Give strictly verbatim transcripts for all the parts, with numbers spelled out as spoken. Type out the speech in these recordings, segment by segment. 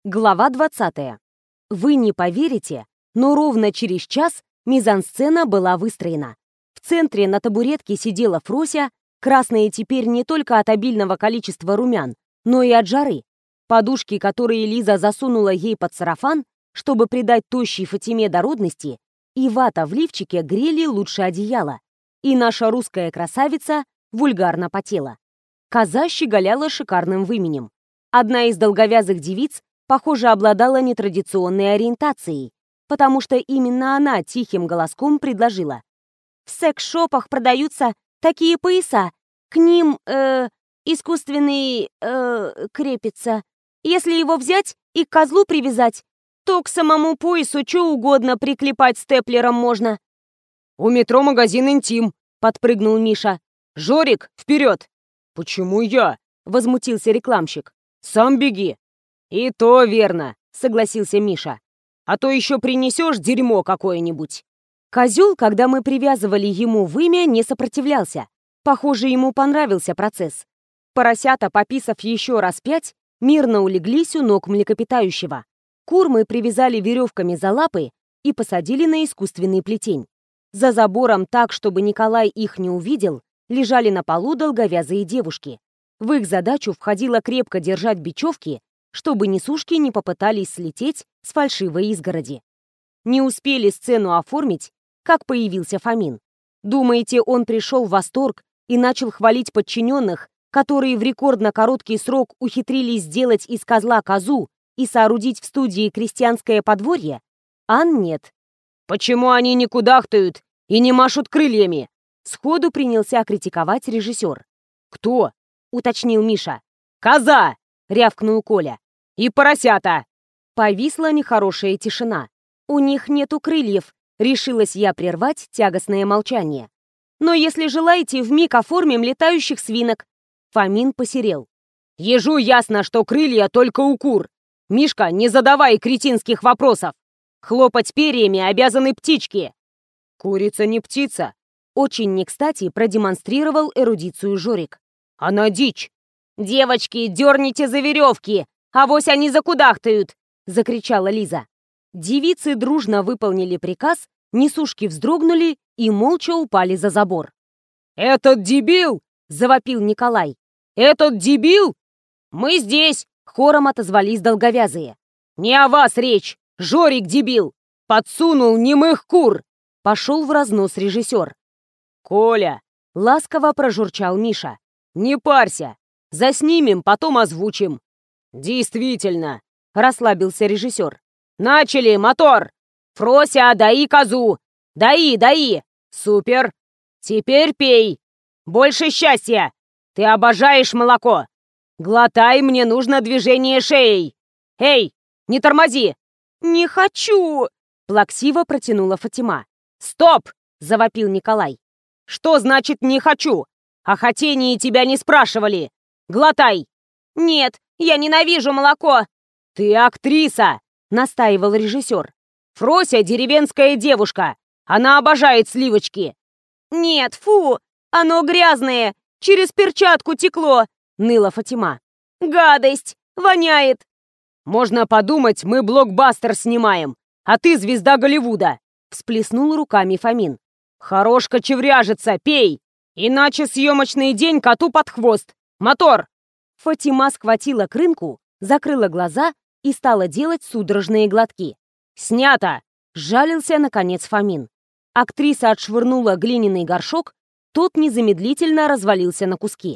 Глава двадцатая. Вы не поверите, но ровно через час мизансцена была выстроена. В центре на табуретке сидела Фрося, красная теперь не только от обильного количества румян, но и от жары. Подушки, которые Лиза засунула ей под сарафан, чтобы придать тощей Фатиме дородности, и вата в лифчике грели лучше одеяла. И наша русская красавица вульгарно потела. Коза щеголяла шикарным выменем. Одна из долговязых девиц, похоже, обладала нетрадиционной ориентацией, потому что именно она тихим голоском предложила: «В секс-шопах продаются такие пояса, к ним, э, искусственный, э, крепится. Если его взять и к козлу привязать, то к самому поясу что угодно приклепать степлером можно». «У метро магазин «Интим», — подпрыгнул Миша. «Жорик, вперед!» «Почему я?» — возмутился рекламщик. «Сам беги». «И то верно», — согласился Миша. «А то еще принесешь дерьмо какое-нибудь». Козел, когда мы привязывали ему вымя, не сопротивлялся. Похоже, ему понравился процесс. Поросята, пописав еще раз пять, мирно улеглись у ног млекопитающего. Кур мы привязали веревками за лапы и посадили на искусственный плетень. За забором так, чтобы Николай их не увидел, лежали на полу долговязые девушки. В их задачу входило крепко держать бечевки, чтобы несушки не попытались слететь с фальшивой изгороди. Не успели сцену оформить, как появился Фомин. Думаете, он пришел в восторг и начал хвалить подчиненных, которые в рекордно короткий срок ухитрились сделать из козла козу и соорудить в студии крестьянское подворье? А нет. «Почему они не кудахтают и не машут крыльями?» Сходу принялся критиковать режиссер. «Кто?» — уточнил Миша. «Коза!» — рявкнул Коля. «И поросята!» Повисла нехорошая тишина. «У них нету крыльев», — решилась я прервать тягостное молчание. «Но если желаете, вмиг оформим летающих свинок». Фомин посерел. «Ежу ясно, что крылья только у кур. Мишка, не задавай кретинских вопросов. Хлопать перьями обязаны птички». «Курица не птица», — очень не кстати продемонстрировал эрудицию Жорик. «Она дичь». «Девочки, дерните за веревки, авось они закудахтают!» — закричала Лиза. Девицы дружно выполнили приказ, несушки вздрогнули и молча упали за забор. «Этот дебил!» — завопил Николай. «Этот дебил!» «Мы здесь!» — хором отозвались долговязые. «Не о вас речь! Жорик дебил! Подсунул немых кур!» — пошел в разнос режиссер. «Коля!» — ласково прожурчал Миша. «Не парься! Заснимем, потом озвучим». «Действительно», — расслабился режиссер. «Начали, мотор! Фрося, даи козу! Даи, даи! Супер! Теперь пей! Больше счастья! Ты обожаешь молоко! Глотай, мне нужно движение шеей! Эй, не тормози!» «Не хочу!» — плаксиво протянула Фатима. «Стоп!» — завопил Николай. «Что значит «не хочу»? О хотении тебя не спрашивали! Глотай!» «Нет, я ненавижу молоко!» «Ты актриса!» — настаивал режиссер. «Фрося — деревенская девушка! Она обожает сливочки!» «Нет, фу! Оно грязное! Через перчатку текло!» — ныла Фатима. «Гадость! Воняет!» «Можно подумать, мы блокбастер снимаем, а ты звезда Голливуда!» — всплеснул руками Фомин. «Хорош кочевряжиться, пей! Иначе съемочный день коту под хвост! Мотор!» Фатима схватила крынку, закрыла глаза и стала делать судорожные глотки. «Снято!» — сжалился, наконец, Фомин. Актриса отшвырнула глиняный горшок, тот незамедлительно развалился на куски.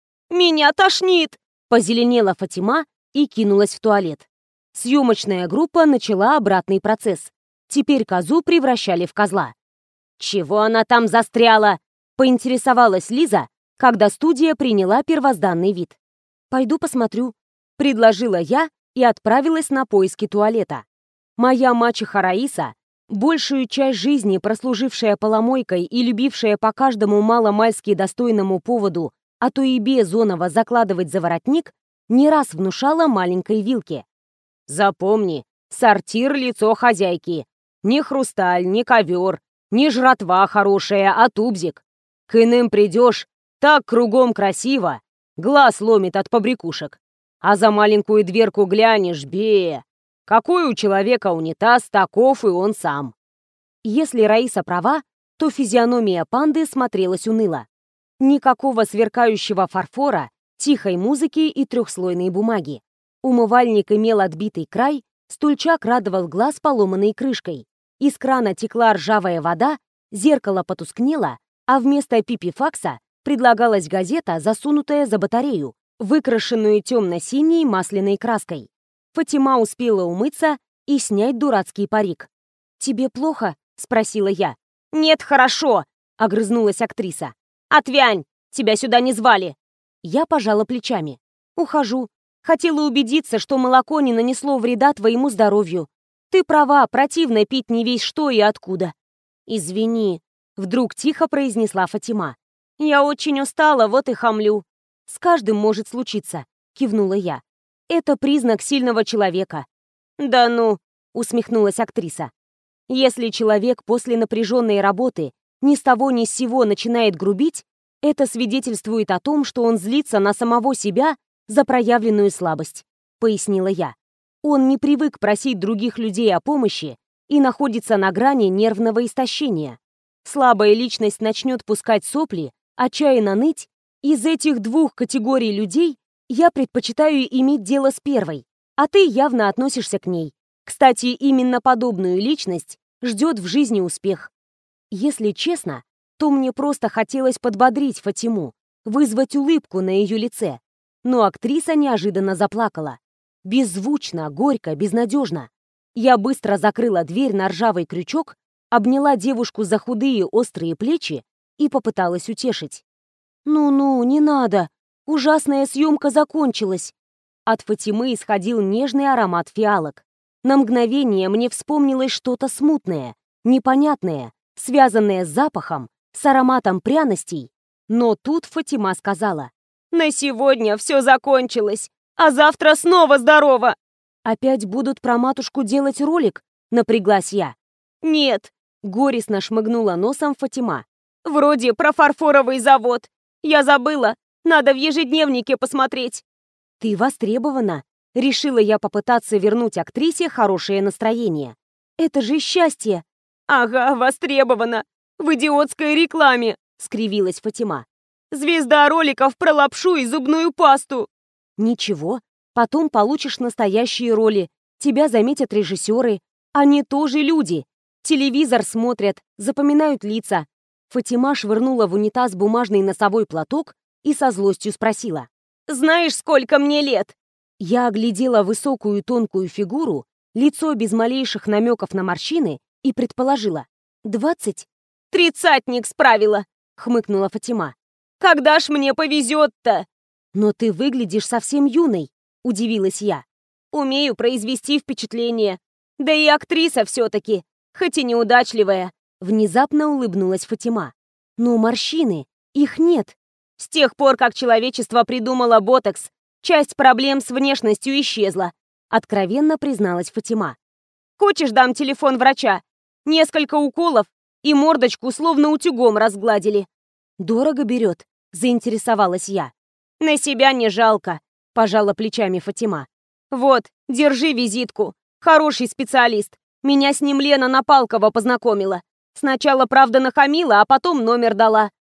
«Меня тошнит!» — позеленела Фатима и кинулась в туалет. Съемочная группа начала обратный процесс. Теперь козу превращали в козла. «Чего она там застряла?» — поинтересовалась Лиза, когда студия приняла первозданный вид. «Пойду посмотрю», — предложила я и отправилась на поиски туалета. Моя мачеха Раиса, большую часть жизни прослужившая поломойкой и любившая по каждому маломальски достойному поводу, а то и безоново закладывать за воротник, не раз внушала маленькой Вилке. «Запомни, сортир — лицо хозяйки. Не хрусталь, не ковер, не жратва хорошая, а тубзик. К иным придешь, так кругом красиво, глаз ломит от побрякушек. А за маленькую дверку глянешь, бе! Какой у человека унитаз, таков и он сам. Если Раиса права, то физиономия панды смотрелась уныло. Никакого сверкающего фарфора, тихой музыки и трехслойной бумаги. Умывальник имел отбитый край, стульчак радовал глаз поломанной крышкой. Из крана текла ржавая вода, зеркало потускнело, а вместо пипифакса предлагалась газета, засунутая за батарею, выкрашенную темно-синей масляной краской. Фатима успела умыться и снять дурацкий парик. «Тебе плохо?» — спросила я. «Нет, хорошо!» — огрызнулась актриса. «Отвянь! Тебя сюда не звали!» Я пожала плечами. «Ухожу. Хотела убедиться, что молоко не нанесло вреда твоему здоровью. Ты права, противно пить не весь что и откуда». «Извини», — вдруг тихо произнесла Фатима. «Я очень устала, вот и хамлю». «С каждым может случиться», — кивнула я. «Это признак сильного человека». «Да ну», — усмехнулась актриса. «Если человек после напряженной работы ни с того ни с сего начинает грубить, это свидетельствует о том, что он злится на самого себя за проявленную слабость», — пояснила я. «Он не привык просить других людей о помощи и находится на грани нервного истощения. Слабая личность начнет пускать сопли, отчаянно ныть. Из этих двух категорий людей я предпочитаю иметь дело с первой, а ты явно относишься к ней. Кстати, именно подобную личность ждет в жизни успех. Если честно, то мне просто хотелось подбодрить Фатиму, вызвать улыбку на ее лице. Но актриса неожиданно заплакала. Беззвучно, горько, безнадежно. Я быстро закрыла дверь на ржавый крючок, обняла девушку за худые острые плечи и попыталась утешить. «Ну-ну, не надо. Ужасная съемка закончилась». От Фатимы исходил нежный аромат фиалок. На мгновение мне вспомнилось что-то смутное, непонятное, связанное с запахом, с ароматом пряностей. Но тут Фатима сказала: «На сегодня все закончилось, а завтра снова здорово!» «Опять будут про матушку делать ролик?» — напряглась я. «Нет», — горестно шмыгнула носом Фатима. «Вроде про фарфоровый завод. Я забыла, надо в ежедневнике посмотреть». «Ты востребована», — решила я попытаться вернуть актрисе хорошее настроение. «Это же счастье!» «Ага, востребована. В идиотской рекламе», — скривилась Фатима. «Звезда роликов про лапшу и зубную пасту». «Ничего, потом получишь настоящие роли. Тебя заметят режиссеры. Они тоже люди. Телевизор смотрят, запоминают лица». Фатима швырнула в унитаз бумажный носовой платок и со злостью спросила: «Знаешь, сколько мне лет?» Я оглядела высокую тонкую фигуру, лицо без малейших намеков на морщины и предположила: «Двадцать?» «Тридцатник справила», — хмыкнула Фатима. «Когда ж мне повезет-то?» «Но ты выглядишь совсем юной», — удивилась я. «Умею произвести впечатление. Да и актриса все-таки, хоть и неудачливая». Внезапно улыбнулась Фатима. «Но морщины, их нет». «С тех пор, как человечество придумало ботокс, часть проблем с внешностью исчезла», — откровенно призналась Фатима. «Хочешь, дам телефон врача? Несколько уколов, и мордочку словно утюгом разгладили». «Дорого берет?» — заинтересовалась я. «На себя не жалко», — пожала плечами Фатима. «Вот, держи визитку. Хороший специалист. Меня с ним Лена Напалкова познакомила. Сначала, правда, нахамила, а потом номер дала».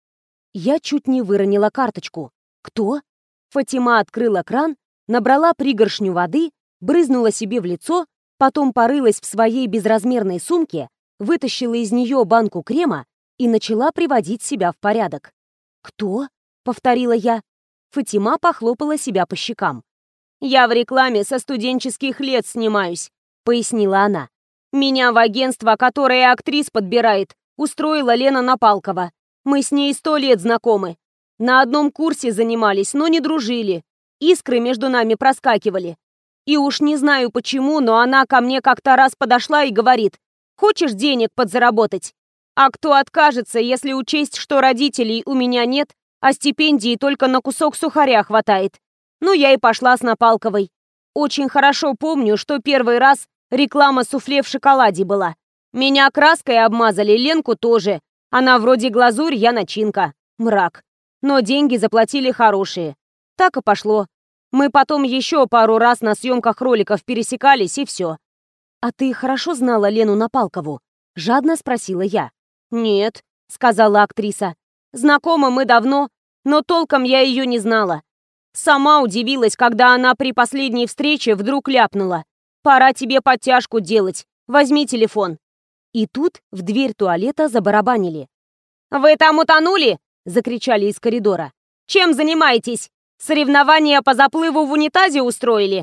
Я чуть не выронила карточку. «Кто?» Фатима открыла кран, набрала пригоршню воды, брызнула себе в лицо, потом порылась в своей безразмерной сумке, вытащила из нее банку крема и начала приводить себя в порядок. «Кто?» — повторила я. Фатима похлопала себя по щекам. «Я в рекламе со студенческих лет снимаюсь», — пояснила она. «Меня в агентство, которое актрис подбирает, устроила Лена Напалкова. Мы с ней сто лет знакомы. На одном курсе занимались, но не дружили. Искры между нами проскакивали. И уж не знаю почему, но она ко мне как-то раз подошла и говорит: «Хочешь денег подзаработать?» А кто откажется, если учесть, что родителей у меня нет, а стипендии только на кусок сухаря хватает? Ну, я и пошла с Напалковой. Очень хорошо помню, что первый раз реклама суфле в шоколаде была. Меня краской обмазали, Ленку тоже. Она вроде глазурь, я начинка. Мрак. Но деньги заплатили хорошие. Так и пошло. Мы потом еще пару раз на съемках роликов пересекались, и все. «А ты хорошо знала Лену Напалкову?» — жадно спросила я. «Нет», — сказала актриса. «Знакомы мы давно, но толком я ее не знала. Сама удивилась, когда она при последней встрече вдруг ляпнула: «Пора тебе подтяжку делать, возьми телефон». И тут в дверь туалета забарабанили. «Вы там утонули?» — закричали из коридора. «Чем занимаетесь? Соревнования по заплыву в унитазе устроили?»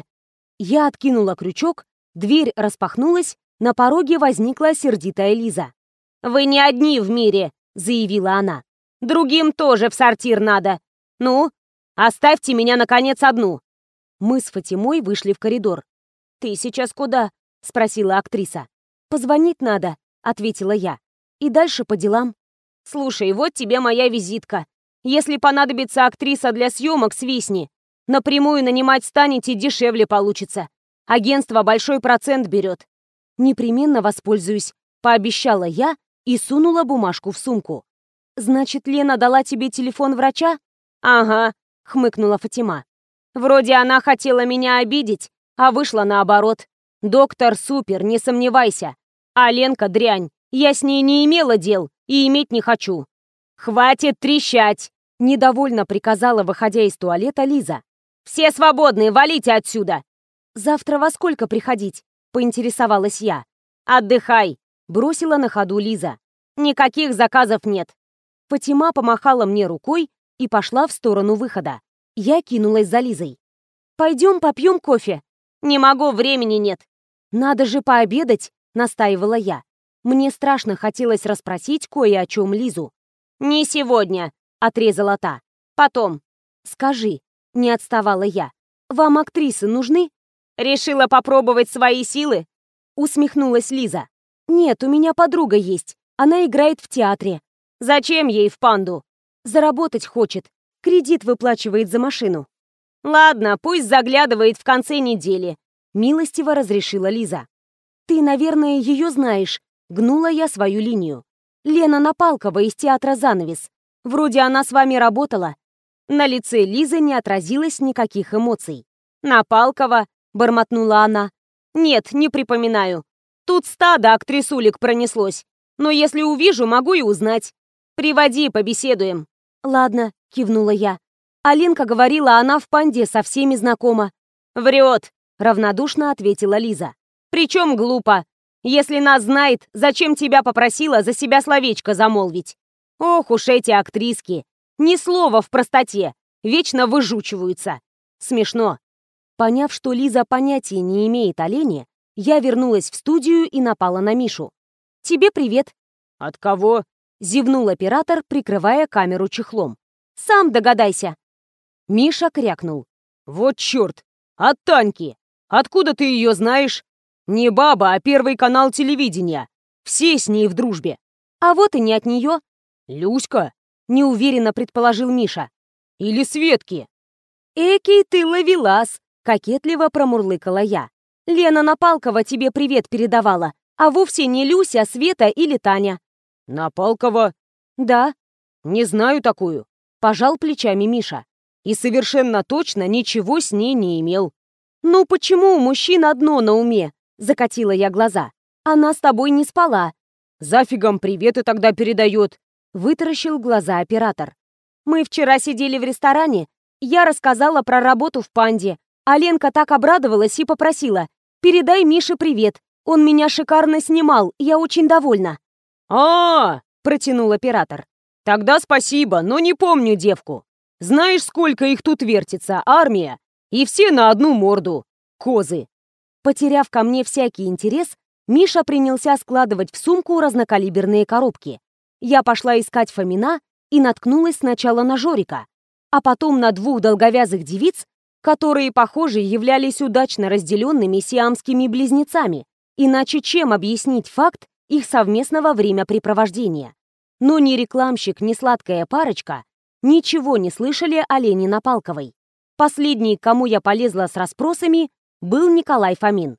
Я откинула крючок, дверь распахнулась, на пороге возникла сердитая Лиза. «Вы не одни в мире», — заявила она. «Другим тоже в сортир надо. Ну, оставьте меня, наконец, одну». Мы с Фатимой вышли в коридор. «Ты сейчас куда?» — спросила актриса. «Позвонить надо», — ответила я. «И дальше по делам». «Слушай, вот тебе моя визитка. Если понадобится актриса для съемок, свистни. Напрямую нанимать станете, дешевле получится. Агентство большой процент берет». «Непременно воспользуюсь», — пообещала я и сунула бумажку в сумку. «Значит, Лена дала тебе телефон врача?» «Ага», — хмыкнула Фатима. «Вроде она хотела меня обидеть, а вышло наоборот. Доктор супер, не сомневайся. А Ленка дрянь. Я с ней не имела дел и иметь не хочу». «Хватит трещать!» — недовольно приказала, выходя из туалета, Лиза. «Все свободны, валите отсюда!» «Завтра во сколько приходить?» — поинтересовалась я. «Отдыхай!» — бросила на ходу Лиза. «Никаких заказов нет». Фатима помахала мне рукой и пошла в сторону выхода. Я кинулась за Лизой. «Пойдем попьем кофе». «Не могу, времени нет». «Надо же пообедать», — настаивала я. Мне страшно хотелось расспросить кое о чем Лизу. «Не сегодня», — отрезала та. «Потом». «Скажи», — не отставала я, — «вам актрисы нужны?» «Решила попробовать свои силы?» — усмехнулась Лиза. «Нет, у меня подруга есть. Она играет в театре». «Зачем ей в панду?» «Заработать хочет. Кредит выплачивает за машину». «Ладно, пусть заглядывает в конце недели», — милостиво разрешила Лиза. «Ты, наверное, ее знаешь», — гнула я свою линию. «Лена Напалкова из театра «Занавес». Вроде она с вами работала». На лице Лизы не отразилось никаких эмоций. «Напалкова», — бормотнула она. «Нет, не припоминаю. Тут стадо актрисулек пронеслось. Но если увижу, могу и узнать. Приводи, побеседуем». «Ладно», — кивнула я. «Алинка говорила, она в панде со всеми знакома». «Врет», — равнодушно ответила Лиза. «Причем глупо. Если нас знает, зачем тебя попросила за себя словечко замолвить? Ох уж эти актриски. Ни слова в простоте. Вечно выжучиваются. Смешно». Поняв, что Лиза понятия не имеет о Лене, я вернулась в студию и напала на Мишу. «Тебе привет». «От кого?» — зевнул оператор, прикрывая камеру чехлом. «Сам догадайся». Миша крякнул. «Вот черт! От Таньки! Откуда ты ее знаешь? Не баба, а Первый канал телевидения. Все с ней в дружбе». «А вот и не от нее». «Люська?» — неуверенно предположил Миша. «Или Светки?» «Экий ты ловелас!» — кокетливо промурлыкала я. «Лена Напалкова тебе привет передавала, а вовсе не Люся, Света или Таня». «Напалкова?» «Да». «Не знаю такую», — пожал плечами Миша. «И совершенно точно ничего с ней не имел». «Ну почему у мужчин одно на уме?» — закатила я глаза. «Она с тобой не спала». «Зафигом приветы тогда передает», — вытаращил глаза оператор. «Мы вчера сидели в ресторане, я рассказала про работу в панде, а Ленка так обрадовалась и попросила: передай Мише привет, он меня шикарно снимал, я очень довольна». «А-а-а!» — протянул оператор. «Тогда спасибо, но не помню девку. Знаешь, сколько их тут вертится, армия? И все на одну морду. Козы». Потеряв ко мне всякий интерес, Миша принялся складывать в сумку разнокалиберные коробки. Я пошла искать Фомина и наткнулась сначала на Жорика, а потом на двух долговязых девиц, которые, похоже, являлись удачно разделенными сиамскими близнецами. Иначе чем объяснить факт их совместного времяпрепровождения? Но ни рекламщик, ни сладкая парочка ничего не слышали о Лене Напалковой. Последний, к кому я полезла с расспросами, был Николай Фомин.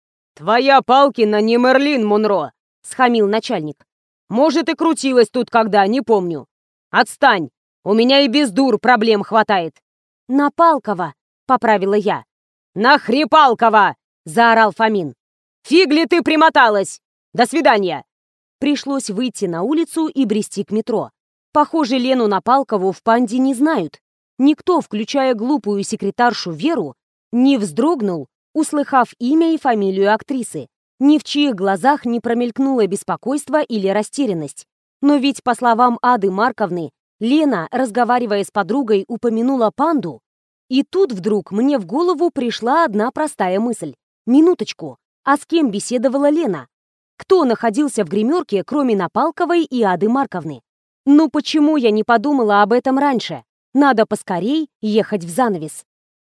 «Твоя Палкина не Мерлин Монро», — схамил начальник. «Может, и крутилась тут когда, не помню. Отстань, у меня и без дур проблем хватает». «Напалкова», — поправила я. «На Хрипалкова!» — заорал Фомин. «Фиг ли ты примоталась! До свидания!» Пришлось выйти на улицу и брести к метро. Похоже, Лену Напалкову в «Панде» не знают. Никто, включая глупую секретаршу Веру, не вздрогнул, услыхав имя и фамилию актрисы. Ни в чьих глазах не промелькнуло беспокойство или растерянность. Но ведь, по словам Ады Марковны, Лена, разговаривая с подругой, упомянула «Панду». И тут вдруг мне в голову пришла одна простая мысль. Минуточку, а с кем беседовала Лена? Кто находился в гримерке, кроме Напалковой и Ады Марковны? Ну почему я не подумала об этом раньше? Надо поскорей ехать в занавес.